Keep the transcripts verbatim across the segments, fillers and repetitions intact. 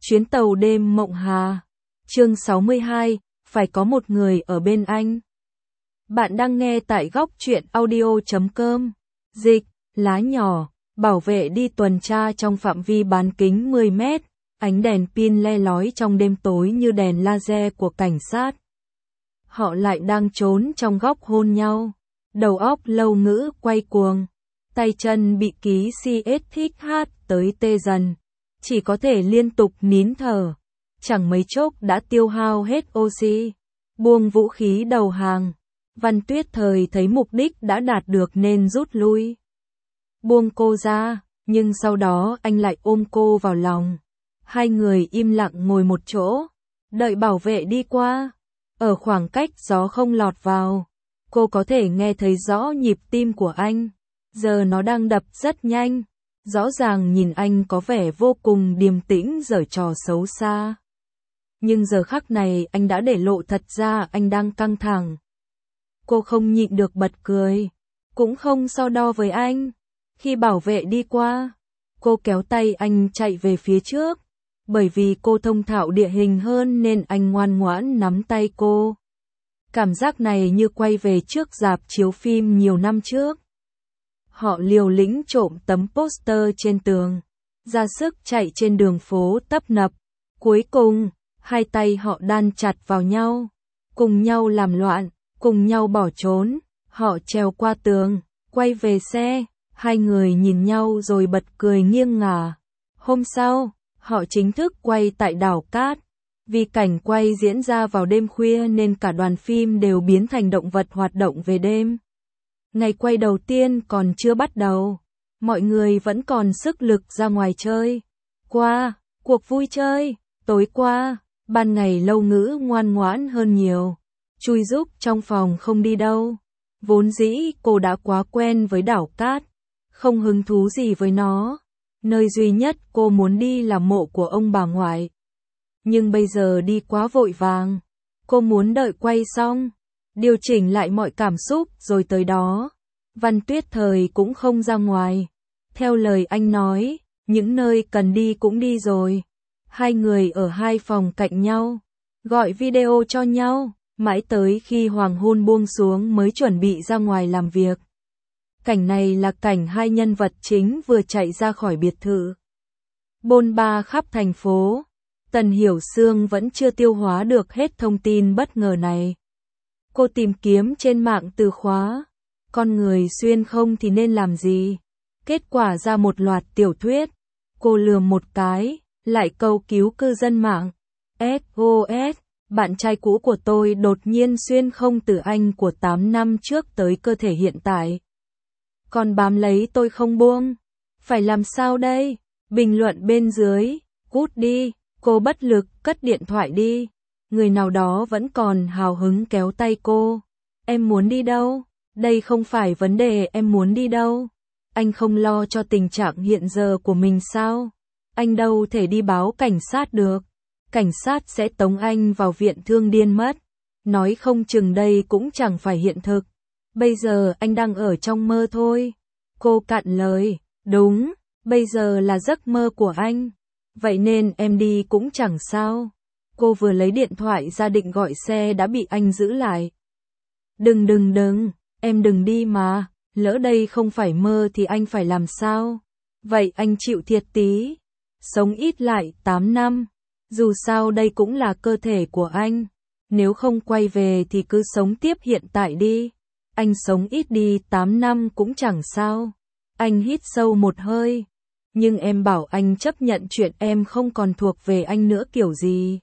Chuyến tàu đêm Mộng Hà. Chương sáu mươi hai, phải có một người ở bên anh. Bạn đang nghe tại góc truyện audio chấm com. Dịch, lá nhỏ, bảo vệ đi tuần tra trong phạm vi bán kính mười mét, ánh đèn pin le lói trong đêm tối như đèn laser của cảnh sát. Họ lại đang trốn trong góc hôn nhau, đầu óc lâu ngữ quay cuồng, tay chân bị ký xê ét thích hát tới tê dần, chỉ có thể liên tục nín thở, chẳng mấy chốc đã tiêu hao hết oxy, buông vũ khí đầu hàng. Văn Tuyết Thời thấy mục đích đã đạt được nên rút lui. Buông cô ra, nhưng sau đó anh lại ôm cô vào lòng. Hai người im lặng ngồi một chỗ, đợi bảo vệ đi qua. Ở khoảng cách gió không lọt vào, cô có thể nghe thấy rõ nhịp tim của anh. Giờ nó đang đập rất nhanh, rõ ràng nhìn anh có vẻ vô cùng điềm tĩnh giở trò xấu xa. Nhưng giờ khắc này anh đã để lộ thật ra anh đang căng thẳng. Cô không nhịn được bật cười, cũng không so đo với anh. Khi bảo vệ đi qua, cô kéo tay anh chạy về phía trước. Bởi vì cô thông thạo địa hình hơn nên anh ngoan ngoãn nắm tay cô. Cảm giác này như quay về trước rạp chiếu phim nhiều năm trước. Họ liều lĩnh trộm tấm poster trên tường, ra sức chạy trên đường phố tấp nập. Cuối cùng, hai tay họ đan chặt vào nhau, cùng nhau làm loạn, cùng nhau bỏ trốn. Họ trèo qua tường, quay về xe, hai người nhìn nhau rồi bật cười nghiêng ngả. Hôm sau, họ chính thức quay tại đảo Cát. Vì cảnh quay diễn ra vào đêm khuya nên cả đoàn phim đều biến thành động vật hoạt động về đêm. Ngày quay đầu tiên còn chưa bắt đầu, mọi người vẫn còn sức lực ra ngoài chơi. Qua, cuộc vui chơi, tối qua, ban ngày Lâu Ngữ ngoan ngoãn hơn nhiều, chui giúp trong phòng không đi đâu. Vốn dĩ cô đã quá quen với đảo Cát, không hứng thú gì với nó. Nơi duy nhất cô muốn đi là mộ của ông bà ngoại. Nhưng bây giờ đi quá vội vàng, cô muốn đợi quay xong, điều chỉnh lại mọi cảm xúc rồi tới đó. Văn Tuyết Thời cũng không ra ngoài. Theo lời anh nói, những nơi cần đi cũng đi rồi. Hai người ở hai phòng cạnh nhau, gọi video cho nhau, mãi tới khi hoàng hôn buông xuống mới chuẩn bị ra ngoài làm việc. Cảnh này là cảnh hai nhân vật chính vừa chạy ra khỏi biệt thự. Bôn ba khắp thành phố, Tần Hiểu Sương vẫn chưa tiêu hóa được hết thông tin bất ngờ này. Cô tìm kiếm trên mạng từ khóa, con người xuyên không thì nên làm gì? Kết quả ra một loạt tiểu thuyết. Cô lườm một cái, lại câu cứu cư dân mạng. ét o ét, bạn trai cũ của tôi đột nhiên xuyên không từ anh của tám năm trước tới cơ thể hiện tại. Còn bám lấy tôi không buông. Phải làm sao đây? Bình luận bên dưới, cút đi, cô bất lực cất điện thoại đi. Người nào đó vẫn còn hào hứng kéo tay cô. Em muốn đi đâu? Đây không phải vấn đề em muốn đi đâu. Anh không lo cho tình trạng hiện giờ của mình sao? Anh đâu thể đi báo cảnh sát được. Cảnh sát sẽ tống anh vào viện thương điên mất. Nói không chừng đây cũng chẳng phải hiện thực. Bây giờ anh đang ở trong mơ thôi. Cô cạn lời, đúng, bây giờ là giấc mơ của anh. Vậy nên em đi cũng chẳng sao. Cô vừa lấy điện thoại ra định gọi xe đã bị anh giữ lại. Đừng đừng đừng, em đừng đi mà, lỡ đây không phải mơ thì anh phải làm sao? Vậy anh chịu thiệt tí. Sống ít lại tám năm, dù sao đây cũng là cơ thể của anh. Nếu không quay về thì cứ sống tiếp hiện tại đi. Anh sống ít đi tám năm cũng chẳng sao. Anh hít sâu một hơi. Nhưng em bảo anh chấp nhận chuyện em không còn thuộc về anh nữa kiểu gì?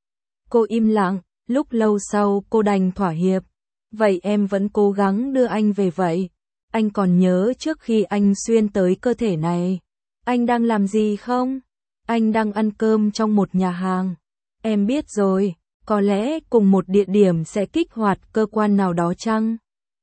Cô im lặng, lúc lâu sau cô đành thỏa hiệp. Vậy em vẫn cố gắng đưa anh về vậy. Anh còn nhớ trước khi anh xuyên tới cơ thể này, anh đang làm gì không? Anh đang ăn cơm trong một nhà hàng. Em biết rồi, có lẽ cùng một địa điểm sẽ kích hoạt cơ quan nào đó chăng?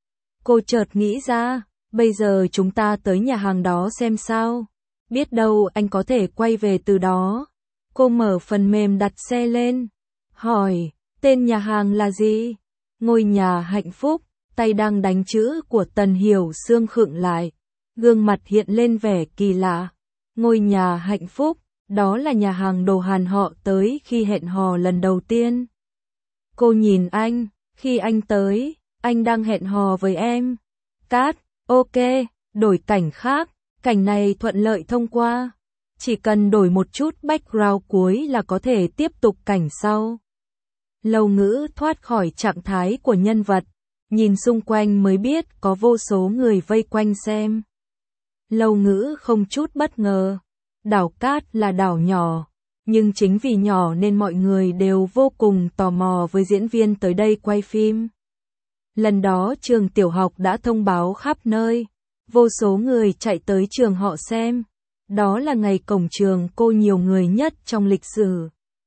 Cô chợt nghĩ ra, bây giờ chúng ta tới nhà hàng đó xem sao. Biết đâu anh có thể quay về từ đó. Cô mở phần mềm đặt xe lên. Hỏi, tên nhà hàng là gì? Ngôi nhà hạnh phúc. Tay đang đánh chữ của Tần Hiểu Sương khựng lại. Gương mặt hiện lên vẻ kỳ lạ. Ngôi nhà hạnh phúc. Đó là nhà hàng đồ Hàn họ tới khi hẹn hò lần đầu tiên. Cô nhìn anh, khi anh tới, anh đang hẹn hò với em. Cát, ok, đổi cảnh khác, cảnh này thuận lợi thông qua. Chỉ cần đổi một chút background cuối là có thể tiếp tục cảnh sau. Lâu Ngữ thoát khỏi trạng thái của nhân vật, nhìn xung quanh mới biết có vô số người vây quanh xem. Lâu Ngữ không chút bất ngờ, đảo Cát là đảo nhỏ, nhưng chính vì nhỏ nên mọi người đều vô cùng tò mò với diễn viên tới đây quay phim. Lần đó trường tiểu học đã thông báo khắp nơi, vô số người chạy tới trường họ xem. Đó là ngày cổng trường cô nhiều người nhất trong lịch sử.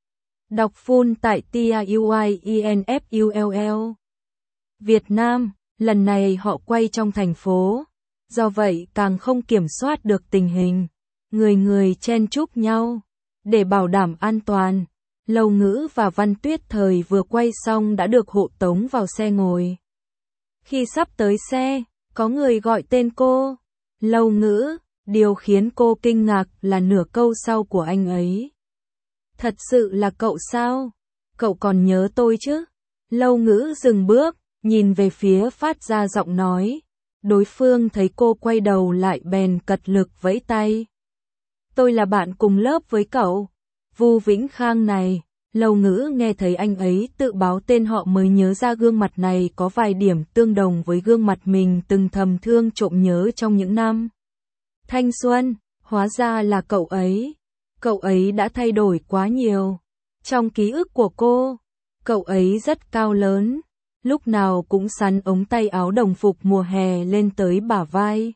Đọc full tại T A U I E N F U L L. Việt Nam, lần này họ quay trong thành phố, do vậy càng không kiểm soát được tình hình. Người người chen chúc nhau. Để bảo đảm an toàn, Lâu Ngữ và Văn Tuyết Thời vừa quay xong đã được hộ tống vào xe ngồi. Khi sắp tới xe, có người gọi tên cô. Lâu Ngữ, điều khiến cô kinh ngạc là nửa câu sau của anh ấy. Thật sự là cậu sao? Cậu còn nhớ tôi chứ? Lâu Ngữ dừng bước, nhìn về phía phát ra giọng nói. Đối phương thấy cô quay đầu lại bèn cật lực vẫy tay. Tôi là bạn cùng lớp với cậu, Vu Vĩnh Khang này. Lâu Ngữ nghe thấy anh ấy tự báo tên họ mới nhớ ra gương mặt này có vài điểm tương đồng với gương mặt mình từng thầm thương trộm nhớ trong những năm thanh xuân. Hóa ra là cậu ấy. Cậu ấy đã thay đổi quá nhiều. Trong ký ức của cô, cậu ấy rất cao lớn, lúc nào cũng xắn ống tay áo đồng phục mùa hè lên tới bả vai.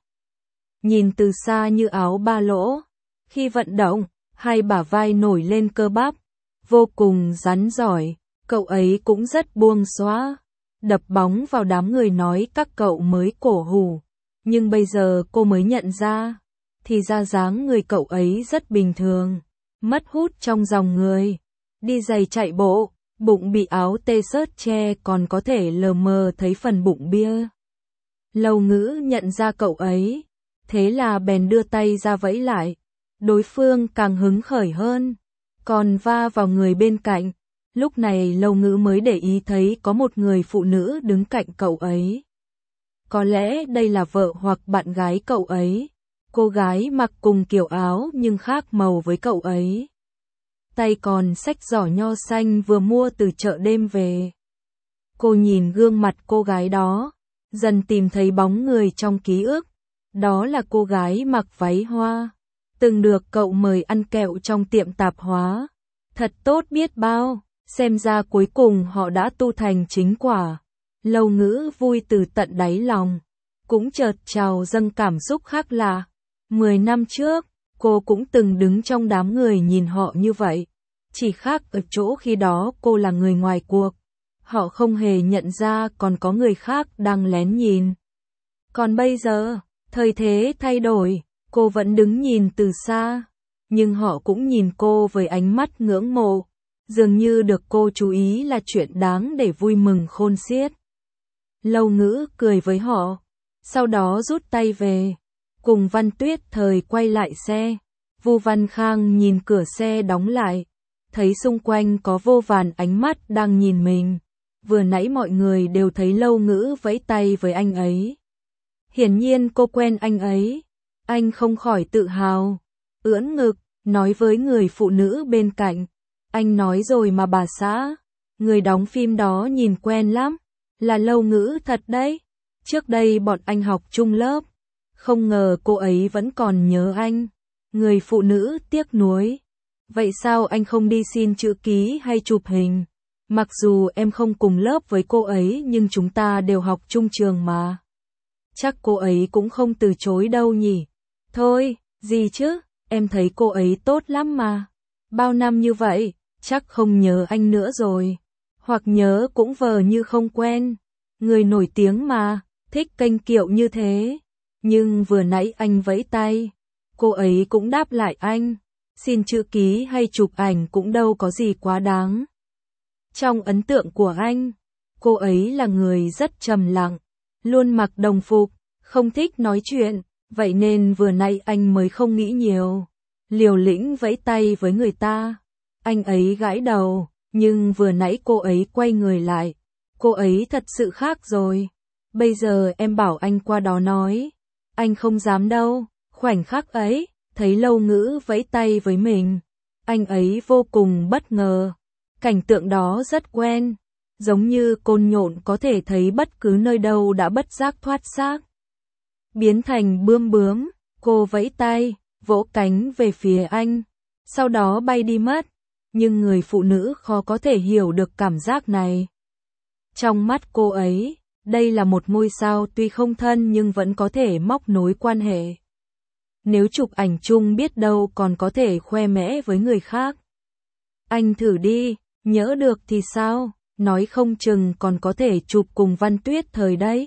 Nhìn từ xa như áo ba lỗ, khi vận động, hai bả vai nổi lên cơ bắp, vô cùng rắn giỏi. Cậu ấy cũng rất buông xõa, đập bóng vào đám người nói các cậu mới cổ hủ. Nhưng bây giờ cô mới nhận ra, thì ra dáng người cậu ấy rất bình thường, mất hút trong dòng người. Đi giày chạy bộ, bụng bị áo t-shirt che còn có thể lờ mờ thấy phần bụng bia. Lâu Ngữ nhận ra cậu ấy, thế là bèn đưa tay ra vẫy lại. Đối phương càng hứng khởi hơn, còn va vào người bên cạnh. Lúc này Lâu Ngữ mới để ý thấy có một người phụ nữ đứng cạnh cậu ấy. Có lẽ đây là vợ hoặc bạn gái cậu ấy. Cô gái mặc cùng kiểu áo nhưng khác màu với cậu ấy. Tay còn xách giỏ nho xanh vừa mua từ chợ đêm về. Cô nhìn gương mặt cô gái đó, dần tìm thấy bóng người trong ký ức. Đó là cô gái mặc váy hoa, từng được cậu mời ăn kẹo trong tiệm tạp hóa. Thật tốt biết bao, xem ra cuối cùng họ đã tu thành chính quả. Lâu Ngữ vui từ tận đáy lòng, cũng chợt trào dâng cảm xúc khác lạ. Mười năm trước, cô cũng từng đứng trong đám người nhìn họ như vậy. Chỉ khác ở chỗ khi đó cô là người ngoài cuộc. Họ không hề nhận ra còn có người khác đang lén nhìn. Còn bây giờ, thời thế thay đổi, cô vẫn đứng nhìn từ xa. Nhưng họ cũng nhìn cô với ánh mắt ngưỡng mộ. Dường như được cô chú ý là chuyện đáng để vui mừng khôn xiết. Lâu Ngữ cười với họ, sau đó rút tay về. Cùng Văn Tuyết Thời quay lại xe. Vu Văn Khang nhìn cửa xe đóng lại, thấy xung quanh có vô vàn ánh mắt đang nhìn mình. Vừa nãy mọi người đều thấy Lâu Ngữ vẫy tay với anh ấy. Hiển nhiên cô quen anh ấy. Anh không khỏi tự hào, ưỡn ngực, nói với người phụ nữ bên cạnh. Anh nói rồi mà bà xã, người đóng phim đó nhìn quen lắm, là Lâu Ngữ thật đấy. Trước đây bọn anh học chung lớp. Không ngờ cô ấy vẫn còn nhớ anh. Người phụ nữ tiếc nuối. Vậy sao anh không đi xin chữ ký hay chụp hình? Mặc dù em không cùng lớp với cô ấy nhưng chúng ta đều học chung trường mà. Chắc cô ấy cũng không từ chối đâu nhỉ. Thôi, gì chứ, em thấy cô ấy tốt lắm mà. Bao năm như vậy, chắc không nhớ anh nữa rồi. Hoặc nhớ cũng vờ như không quen. Người nổi tiếng mà, thích kênh kiệu như thế. Nhưng vừa nãy anh vẫy tay, cô ấy cũng đáp lại anh. Xin chữ ký hay chụp ảnh cũng đâu có gì quá đáng. Trong ấn tượng của anh, cô ấy là người rất trầm lặng, luôn mặc đồng phục, không thích nói chuyện, vậy nên vừa nãy anh mới không nghĩ nhiều. liều lĩnh vẫy tay với người ta. Anh ấy gãi đầu, nhưng vừa nãy cô ấy quay người lại. Cô ấy thật sự khác rồi. Bây giờ em bảo anh qua đó nói. Anh không dám đâu. Khoảnh khắc ấy, thấy Lâu Ngữ vẫy tay với mình. Anh ấy vô cùng bất ngờ. Cảnh tượng đó rất quen. Giống như côn nhộn có thể thấy bất cứ nơi đâu đã bất giác thoát xác. Biến thành bươm bướm, cô vẫy tay, vỗ cánh về phía anh. Sau đó bay đi mất. Nhưng người phụ nữ khó có thể hiểu được cảm giác này. Trong mắt cô ấy, đây là một ngôi sao tuy không thân nhưng vẫn có thể móc nối quan hệ. Nếu chụp ảnh chung biết đâu còn có thể khoe mẽ với người khác. Anh thử đi, nhỡ được thì sao, nói không chừng còn có thể chụp cùng Văn Tuyết Thời đấy.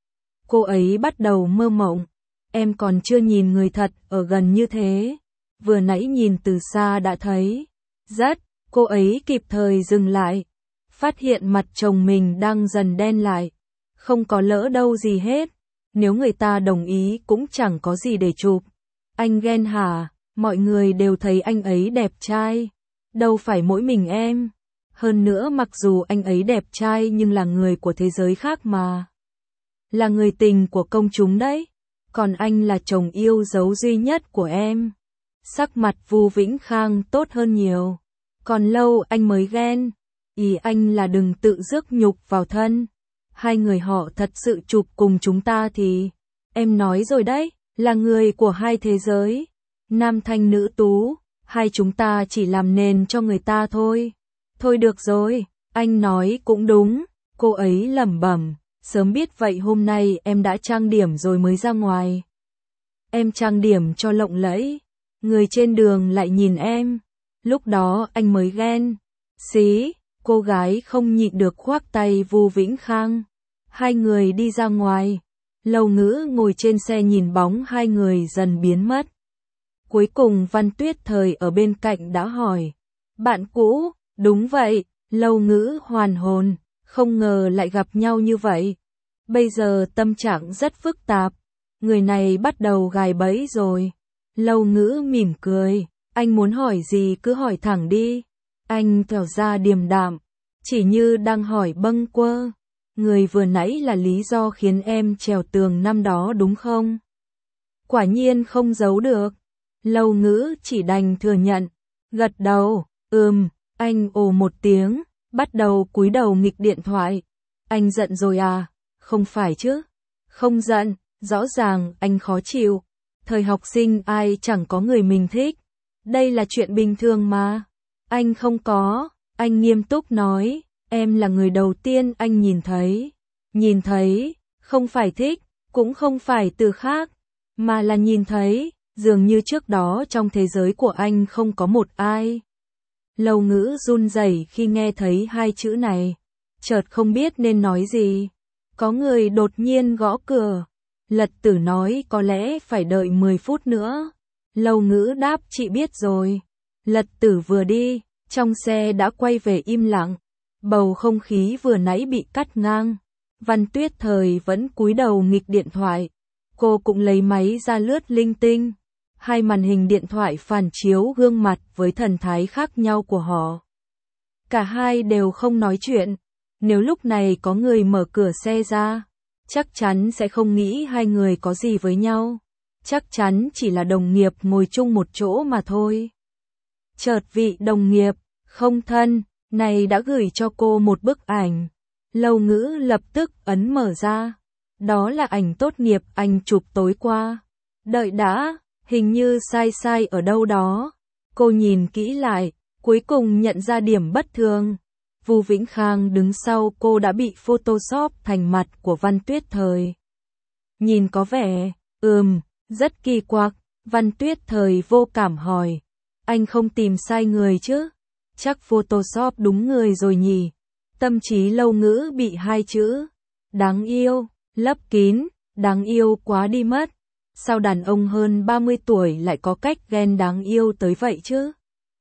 Cô ấy bắt đầu mơ mộng, em còn chưa nhìn người thật ở gần như thế, vừa nãy nhìn từ xa đã thấy. Rất, cô ấy kịp thời dừng lại, phát hiện mặt chồng mình đang dần đen lại. Không có lỡ đâu gì hết, nếu người ta đồng ý cũng chẳng có gì để chụp. Anh ghen hả, mọi người đều thấy anh ấy đẹp trai, đâu phải mỗi mình em. Hơn nữa mặc dù anh ấy đẹp trai nhưng là người của thế giới khác mà. Là người tình của công chúng đấy, còn anh là chồng yêu dấu duy nhất của em. Sắc mặt Vu Vĩnh Khang tốt hơn nhiều. Còn lâu anh mới ghen. Ý anh là đừng tự rước nhục vào thân. Hai người họ thật sự chụp cùng chúng ta thì, em nói rồi đấy, là người của hai thế giới. Nam thanh nữ tú, hai chúng ta chỉ làm nền cho người ta thôi. Thôi được rồi, anh nói cũng đúng, cô ấy lẩm bẩm, sớm biết vậy hôm nay em đã trang điểm rồi mới ra ngoài. Em trang điểm cho lộng lẫy, người trên đường lại nhìn em, lúc đó anh mới ghen. Xí, cô gái không nhịn được khoác tay Vu Vĩnh Khang. Hai người đi ra ngoài, Lâu Ngữ ngồi trên xe nhìn bóng hai người dần biến mất. Cuối cùng Văn Tuyết Thời ở bên cạnh đã hỏi, bạn cũ? Đúng vậy, Lâu Ngữ hoàn hồn, không ngờ lại gặp nhau như vậy. Bây giờ tâm trạng rất phức tạp, người này bắt đầu gài bẫy rồi. Lâu Ngữ mỉm cười, anh muốn hỏi gì cứ hỏi thẳng đi. Anh tỏ ra điềm đạm, chỉ như đang hỏi bâng quơ. Người vừa nãy là lý do khiến em trèo tường năm đó đúng không? Quả nhiên không giấu được. Lâu Ngữ chỉ đành thừa nhận, gật đầu, ừm. Anh ồ một tiếng, bắt đầu cúi đầu nghịch điện thoại. Anh giận rồi à? Không phải chứ? Không giận, rõ ràng anh khó chịu. Thời học sinh ai chẳng có người mình thích. Đây là chuyện bình thường mà. Anh không có, anh nghiêm túc nói, em là người đầu tiên anh nhìn thấy. Nhìn thấy, không phải thích, cũng không phải từ khác, mà là nhìn thấy, dường như trước đó trong thế giới của anh không có một ai. Lâu Ngữ run rẩy khi nghe thấy hai chữ này, chợt không biết nên nói gì. Có người đột nhiên gõ cửa. Lật Tử nói có lẽ phải đợi mười phút nữa. Lâu Ngữ đáp chị biết rồi. Lật Tử vừa đi, trong xe đã quay về im lặng. Bầu không khí vừa nãy bị cắt ngang. Văn Tuyết Thời vẫn cúi đầu nghịch điện thoại. Cô cũng lấy máy ra lướt linh tinh. Hai màn hình điện thoại phản chiếu gương mặt với thần thái khác nhau của họ. Cả hai đều không nói chuyện. Nếu lúc này có người mở cửa xe ra, chắc chắn sẽ không nghĩ hai người có gì với nhau. Chắc chắn chỉ là đồng nghiệp ngồi chung một chỗ mà thôi. Chợt vị đồng nghiệp, không thân, này đã gửi cho cô một bức ảnh. Lâu Ngữ lập tức ấn mở ra. Đó là ảnh tốt nghiệp anh chụp tối qua. Đợi đã. Hình như sai sai ở đâu đó. Cô nhìn kỹ lại, cuối cùng nhận ra điểm bất thường. Vu Vĩnh Khang đứng sau cô đã bị photoshop thành mặt của Văn Tuyết Thời. Nhìn có vẻ, ừm, rất kỳ quặc. Văn Tuyết Thời vô cảm hỏi, anh không tìm sai người chứ? Chắc photoshop đúng người rồi nhỉ? Tâm trí Lâu Ngữ bị hai chữ đáng yêu lấp kín, đáng yêu quá đi mất. Sao đàn ông hơn ba mươi tuổi lại có cách ghen đáng yêu tới vậy chứ?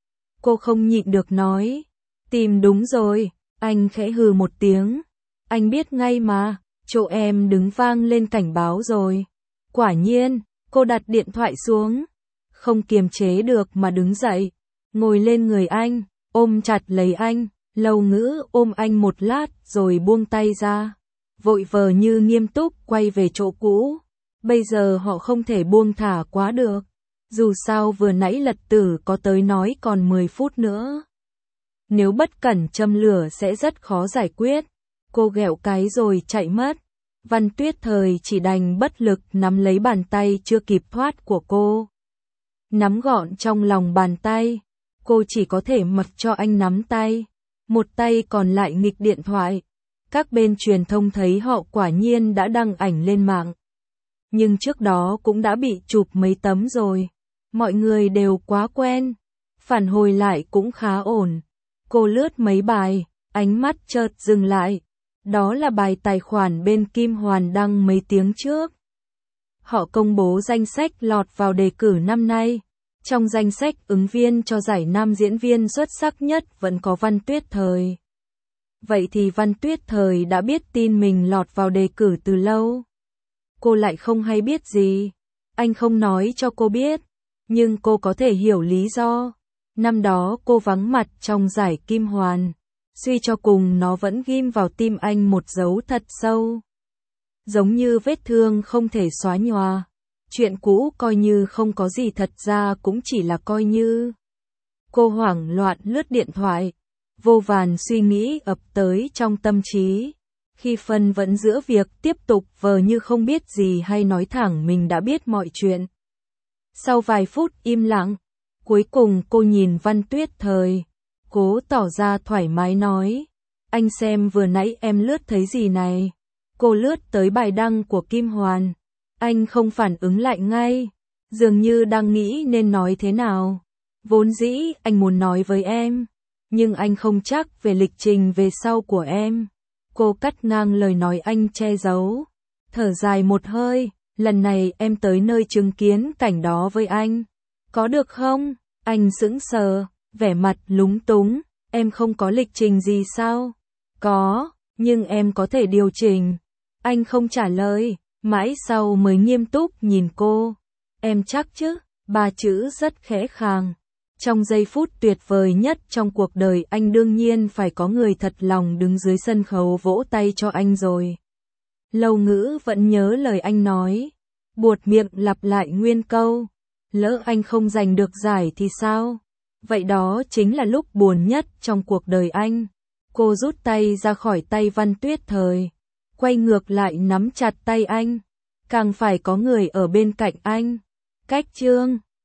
Cô không nhịn được nói, tìm đúng rồi. Anh khẽ hừ một tiếng, anh biết ngay mà, chỗ em đứng vang lên cảnh báo rồi. Quả nhiên, cô đặt điện thoại xuống. không kiềm chế được mà đứng dậy, ngồi lên người anh, ôm chặt lấy anh, Lâu Ngữ ôm anh một lát rồi buông tay ra, vội vờ như nghiêm túc quay về chỗ cũ. Bây giờ họ không thể buông thả quá được, dù sao vừa nãy Lật Tử có tới nói còn mười phút nữa. Nếu bất cẩn châm lửa sẽ rất khó giải quyết. Cô ghẹo cái rồi chạy mất. Văn Tuyết Thời chỉ đành bất lực nắm lấy bàn tay chưa kịp thoát của cô. Nắm gọn trong lòng bàn tay, cô chỉ có thể mặc cho anh nắm tay, một tay còn lại nghịch điện thoại. Các bên truyền thông thấy họ quả nhiên đã đăng ảnh lên mạng. Nhưng trước đó cũng đã bị chụp mấy tấm rồi. Mọi người đều quá quen. Phản hồi lại cũng khá ổn. Cô lướt mấy bài, ánh mắt chợt dừng lại. Đó là bài tài khoản bên Kim Hoàn đăng mấy tiếng trước. Họ công bố danh sách lọt vào đề cử năm nay. Trong danh sách ứng viên cho giải nam diễn viên xuất sắc nhất vẫn có Văn Tuyết Thời. Vậy thì Văn Tuyết Thời đã biết tin mình lọt vào đề cử từ lâu. Cô lại không hay biết gì. Anh không nói cho cô biết. Nhưng cô có thể hiểu lý do. Năm đó cô vắng mặt trong giải Kim Hoàn. Suy cho cùng nó vẫn ghim vào tim anh một dấu thật sâu. Giống như vết thương không thể xóa nhòa. Chuyện cũ coi như không có gì, thật ra cũng chỉ là coi như. Cô hoảng loạn lướt điện thoại. Vô vàn suy nghĩ ập tới trong tâm trí. Khi phân vẫn giữa việc tiếp tục vờ như không biết gì hay nói thẳng mình đã biết mọi chuyện. Sau vài phút im lặng, cuối cùng cô nhìn Văn Tuyết Thời, cố tỏ ra thoải mái nói. Anh xem vừa nãy em lướt thấy gì này. Cô lướt tới bài đăng của Kim Hoàn. Anh không phản ứng lại ngay, dường như đang nghĩ nên nói thế nào. Vốn dĩ anh muốn nói với em, nhưng anh không chắc về lịch trình về sau của em. Cô cắt ngang lời nói anh che giấu, thở dài một hơi, lần này em tới nơi chứng kiến cảnh đó với anh. Có được không? Anh sững sờ, vẻ mặt lúng túng, em không có lịch trình gì sao? Có, nhưng em có thể điều chỉnh. Anh không trả lời, mãi sau mới nghiêm túc nhìn cô. Em chắc chứ? Ba chữ rất khẽ khàng. Trong giây phút tuyệt vời nhất trong cuộc đời anh đương nhiên phải có người thật lòng đứng dưới sân khấu vỗ tay cho anh rồi. Lâu Ngữ vẫn nhớ lời anh nói, buột miệng lặp lại nguyên câu. Lỡ anh không giành được giải thì sao? Vậy đó chính là lúc buồn nhất trong cuộc đời anh. Cô rút tay ra khỏi tay Văn Tuyết Thời, quay ngược lại nắm chặt tay anh. Càng phải có người ở bên cạnh anh. Cách chương